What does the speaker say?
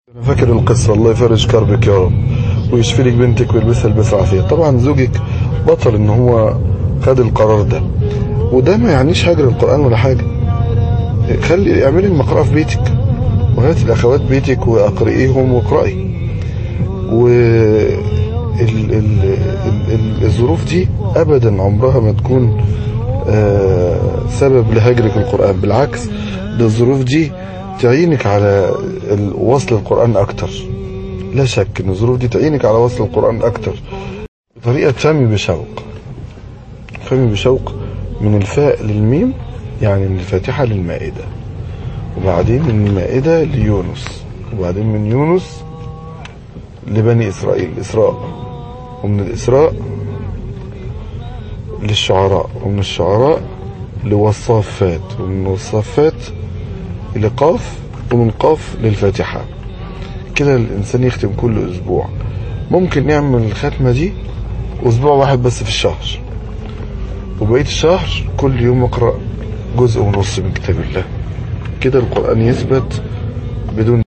أنا فاكر القصة. الله يفرج كربك يا رب ويشفي لك بنتك ويلبسها لباس عافية. طبعا زوجك بطل ان هو خد القرار ده، وده ما يعنيش هجر القرآن ولا حاجة. خلي اعملي المقرأة في بيتك وهات الاخوات بيتك واقرئيهم واقرأي. والظروف دي ابدا عمرها ما تكون سبب لهجرك القرآن. بالعكس، ده الظروف دي تعينك على وصل القرآن أكتر. لا شك إن الظروف دي تعينك على وصل القرآن أكتر بطريقة تفهمي بشوق. فهمي بشوق من الفاء للميم، يعني من الفاتحة للمائدة، وبعدين من المائدة ليونس، وبعدين من يونس لبني إسرائيل الإسراء، ومن الإسراء للشعراء، ومن الشعراء لوصافات، ومن وصافات إلى قاف، ومن قاف للفاتحة. كده الإنسان يختم كل أسبوع. ممكن نعمل الختمة دي أسبوع واحد بس في الشهر، وبقية الشهر كل يوم أقرأ جزء ونص من كتاب الله. كده القرآن يثبت بدون